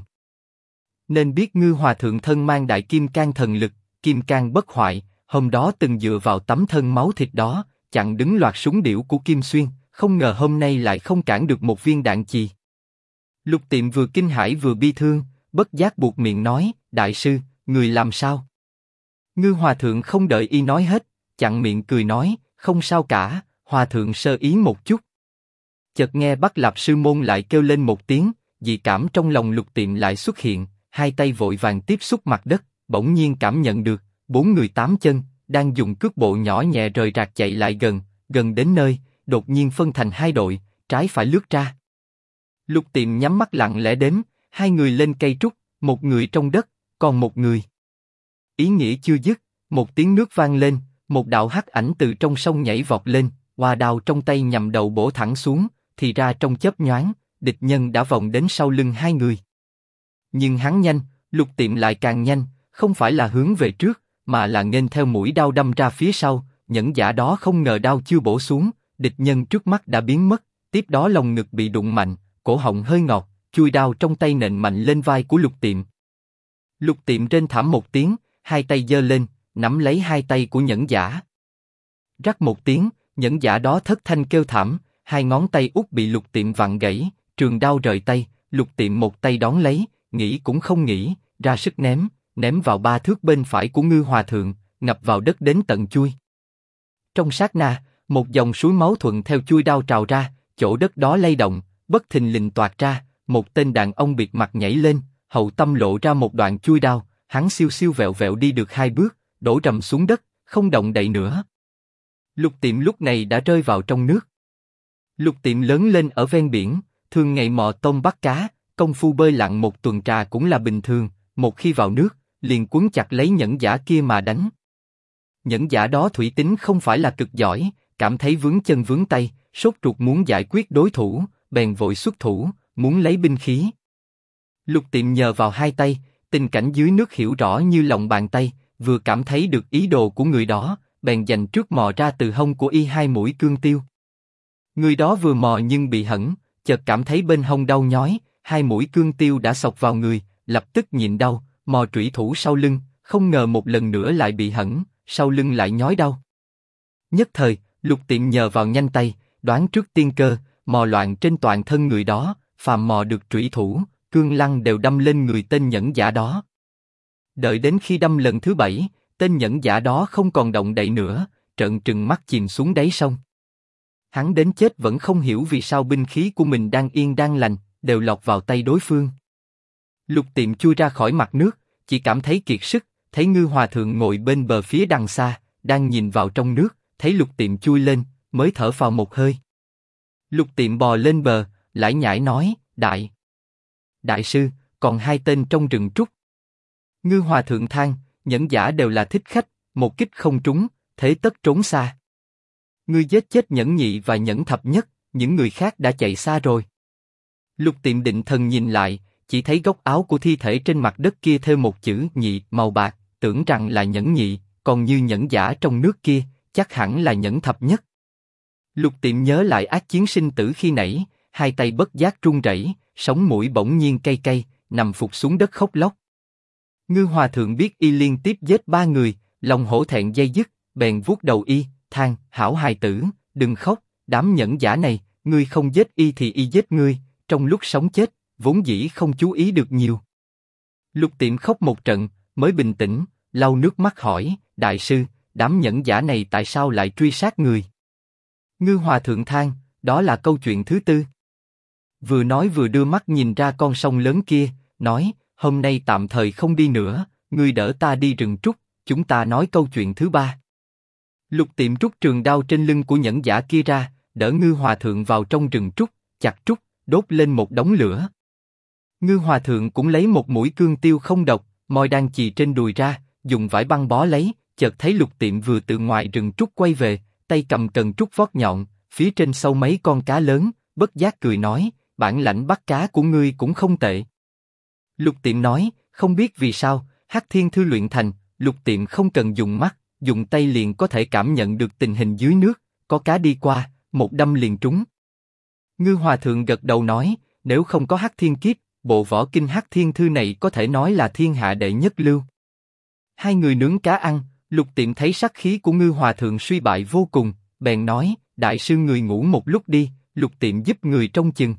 Nên biết Ngư Hòa Thượng thân mang đại kim cang thần lực, kim cang bất hoại, hôm đó từng dựa vào tấm thân máu thịt đó, chặn đứng loạt súng điểu của Kim Xuyên, không ngờ hôm nay lại không cản được một viên đạn chì. Lục Tiệm vừa kinh hãi vừa bi thương, bất giác buột miệng nói, đại sư, người làm sao? Ngư Hòa Thượng không đợi y nói hết, chặn miệng cười nói, không sao cả, Hòa Thượng sơ ý một chút. Chợt nghe Bắc Lạp Sư Môn lại kêu lên một tiếng, dị cảm trong lòng Lục Tiệm lại xuất hiện, hai tay vội vàng tiếp xúc mặt đất, bỗng nhiên cảm nhận được, 4 người 8 chân, đang dùng cước bộ nhỏ nhẹ rời rạc chạy lại gần đến nơi, đột nhiên phân thành 2 đội, trái phải lướt ra. Lục Tiệm nhắm mắt lặng lẽ đếm, 2 người lên cây trúc, 1 người trong đất, còn 1 người. Ý nghĩa chưa dứt, một tiếng nước vang lên, một đạo hắc ảnh từ trong sông nhảy vọt lên, hoa đao trong tay nhằm đầu bổ thẳng xuống, thì ra trong chớp nhoáng, địch nhân đã vòng đến sau lưng 2 người. Nhưng hắn nhanh, Lục Tiệm lại càng nhanh, không phải là hướng về trước, mà là nghênh theo mũi đao đâm ra phía sau. Nhẫn giả đó không ngờ đao chưa bổ xuống, địch nhân trước mắt đã biến mất, tiếp đó lồng ngực bị đụng mạnh, cổ họng hơi ngọt, chui đao trong tay nện mạnh lên vai của Lục Tiệm. Lục Tiệm rên thảm một tiếng, 2 tay giơ lên, nắm lấy 2 tay của nhẫn giả. Rắc một tiếng, nhẫn giả đó thất thanh kêu thảm, 2 ngón tay út bị Lục Tiệm vặn gãy, trường đao rời tay, Lục Tiệm một tay đón lấy, nghĩ cũng không nghĩ, ra sức ném vào 3 thước bên phải của Ngư Hòa Thượng, ngập vào đất đến tận chui. Trong sát na, một dòng suối máu thuận theo chui đao trào ra, chỗ đất đó lay động, bất thình lình toạc ra, một tên đàn ông bịt mặt nhảy lên, hậu tâm lộ ra một đoạn chui đao, hắn siêu siêu vẹo vẹo đi được 2 bước, đổ rầm xuống đất, không động đậy nữa. Lục Tiệm lúc này đã rơi vào trong nước. Lục Tiệm lớn lên ở ven biển, thường ngày mò tôm bắt cá, công phu bơi lặn một tuần trà cũng là bình thường, một khi vào nước, liền quấn chặt lấy nhẫn giả kia mà đánh. Nhẫn giả đó thủy tính không phải là cực giỏi, cảm thấy vướng chân vướng tay, sốt ruột muốn giải quyết đối thủ, bèn vội xuất thủ, muốn lấy binh khí. Lục Tiệm nhờ vào 2 tay, tình cảnh dưới nước hiểu rõ như lòng bàn tay, vừa cảm thấy được ý đồ của người đó, bèn dành trước mò ra từ hông của y 2 mũi cương tiêu. Người đó vừa mò nhưng bị hẫng, chợt cảm thấy bên hông đau nhói, 2 mũi cương tiêu đã xộc vào người, lập tức nhịn đau, mò trủy thủ sau lưng, không ngờ một lần nữa lại bị hẫng, sau lưng lại nhói đau. Nhất thời, Lục Tiệm nhờ vào nhanh tay, đoán trước tiên cơ, mò loạn trên toàn thân người đó, phàm mò được trủy thủ, cương lăng đều đâm lên người tên nhẫn giả đó. Đợi đến khi đâm lần thứ 7, tên nhẫn giả đó không còn động đậy nữa, trợn trừng mắt chìm xuống đáy sông. Hắn đến chết vẫn không hiểu vì sao binh khí của mình đang yên đang lành, đều lọt vào tay đối phương. Lục Tiệm chui ra khỏi mặt nước, chỉ cảm thấy kiệt sức, thấy Ngư Hòa Thượng ngồi bên bờ phía đằng xa, đang nhìn vào trong nước, thấy Lục Tiệm chui lên, mới thở phào một hơi. Lục Tiệm bò lên bờ, lải nhải nói, Đại sư, còn 2 tên trong rừng trúc. Ngư Hòa Thượng than, nhẫn giả đều là thích khách, một kích không trúng, thế tất trốn xa. Ngươi giết chết Nhẫn Nhị và Nhẫn Thập Nhất, những người khác đã chạy xa rồi. Lục Tiệm định thần nhìn lại, chỉ thấy góc áo của thi thể trên mặt đất kia thêu một chữ Nhị màu bạc, tưởng rằng là Nhẫn Nhị, còn như nhẫn giả trong nước kia, chắc hẳn là Nhẫn Thập Nhất. Lục Tiệm nhớ lại ác chiến sinh tử khi nãy, hai tay bất giác run rẩy, sống mũi bỗng nhiên cay cay, nằm phục xuống đất khóc lóc. Ngư Hòa Thượng biết y liên tiếp giết 3 người, lòng hổ thẹn dây dứt, bèn vuốt đầu y, than: hảo hài tử, đừng khóc, đám nhẫn giả này, ngươi không giết y thì y giết ngươi. Trong lúc sống chết, vốn dĩ không chú ý được nhiều. Lục Tiệm khóc một trận, mới bình tĩnh, lau nước mắt hỏi: đại sư, đám nhẫn giả này tại sao lại truy sát người? Ngư Hòa Thượng than: đó là câu chuyện thứ tư. Vừa nói vừa đưa mắt nhìn ra con sông lớn kia, nói: hôm nay tạm thời không đi nữa, ngươi đỡ ta đi rừng trúc, chúng ta nói câu chuyện thứ ba. Lục Tiệm rút trường đao trên lưng của nhẫn giả kia ra, đỡ Ngư Hòa Thượng vào trong rừng trúc, chặt trúc, đốt lên một đống lửa. Ngư Hòa Thượng cũng lấy một mũi cương tiêu không độc, moi đang chì trên đùi ra, dùng vải băng bó lấy, chợt thấy Lục Tiệm vừa từ ngoài rừng trúc quay về, tay cầm cần trúc vót nhọn, phía trên sâu mấy con cá lớn, bất giác cười nói: bản lãnh bắt cá của ngươi cũng không tệ. Lục Tiệm nói: không biết vì sao, Hắc Thiên Thư luyện thành, Lục Tiệm không cần dùng mắt, dùng tay liền có thể cảm nhận được tình hình dưới nước, có cá đi qua, một đâm liền trúng. Ngư Hòa Thượng gật đầu nói: nếu không có Hắc Thiên Kiếp, bộ võ kinh Hắc Thiên Thư này có thể nói là thiên hạ đệ nhất lưu. Hai người nướng cá ăn, Lục Tiệm thấy sắc khí của Ngư Hòa Thượng suy bại vô cùng, bèn nói: đại sư người ngủ một lúc đi, Lục Tiệm giúp người trông chừng.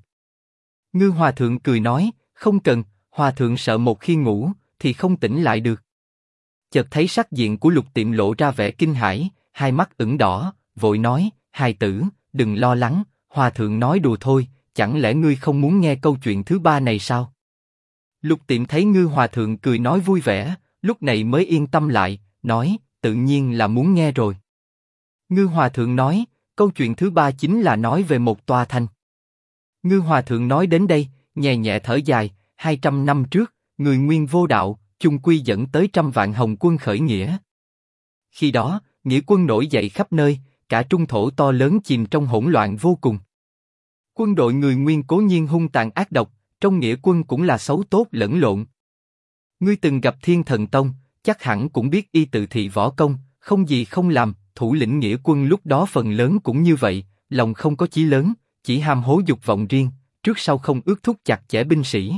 Ngư Hòa Thượng cười nói: không cần, Hòa Thượng sợ một khi ngủ thì không tỉnh lại được. Chợt thấy sắc diện của Lục Tiệm lộ ra vẻ kinh hãi, hai mắt ửng đỏ, vội nói: hài tử, đừng lo lắng, Hòa Thượng nói đùa thôi, chẳng lẽ ngươi không muốn nghe câu chuyện thứ ba này sao? Lục Tiệm thấy Ngư Hòa Thượng cười nói vui vẻ, lúc này mới yên tâm lại, nói: tự nhiên là muốn nghe rồi. Ngư Hòa Thượng nói: câu chuyện thứ ba chính là nói về một tòa thành. Ngư Hòa Thượng nói đến đây, nhẹ nhẹ thở dài: 200 năm trước, người nguyên vô đạo, chung quy dẫn tới 100 vạn Hồng quân khởi nghĩa. Khi đó, nghĩa quân nổi dậy khắp nơi, cả trung thổ to lớn chìm trong hỗn loạn vô cùng. Quân đội người nguyên cố nhiên hung tàn ác độc, trong nghĩa quân cũng là xấu tốt lẫn lộn. Ngươi từng gặp Thiên Thần Tông, chắc hẳn cũng biết y tự thị võ công, không gì không làm. Thủ lĩnh nghĩa quân lúc đó phần lớn cũng như vậy, lòng không có chí lớn, chỉ ham hố dục vọng riêng, trước sau không ước thúc chặt chẽ binh sĩ.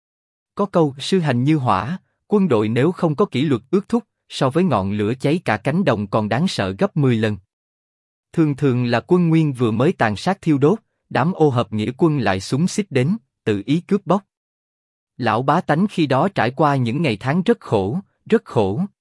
Có câu sư hành như hỏa, quân đội nếu không có kỷ luật ước thúc, so với ngọn lửa cháy cả cánh đồng còn đáng sợ gấp 10 lần. Thường thường là quân nguyên vừa mới tàn sát thiêu đốt, đám ô hợp nghĩa quân lại xúm xít đến, tự ý cướp bóc. Lão bá tánh khi đó trải qua những ngày tháng rất khổ, rất khổ.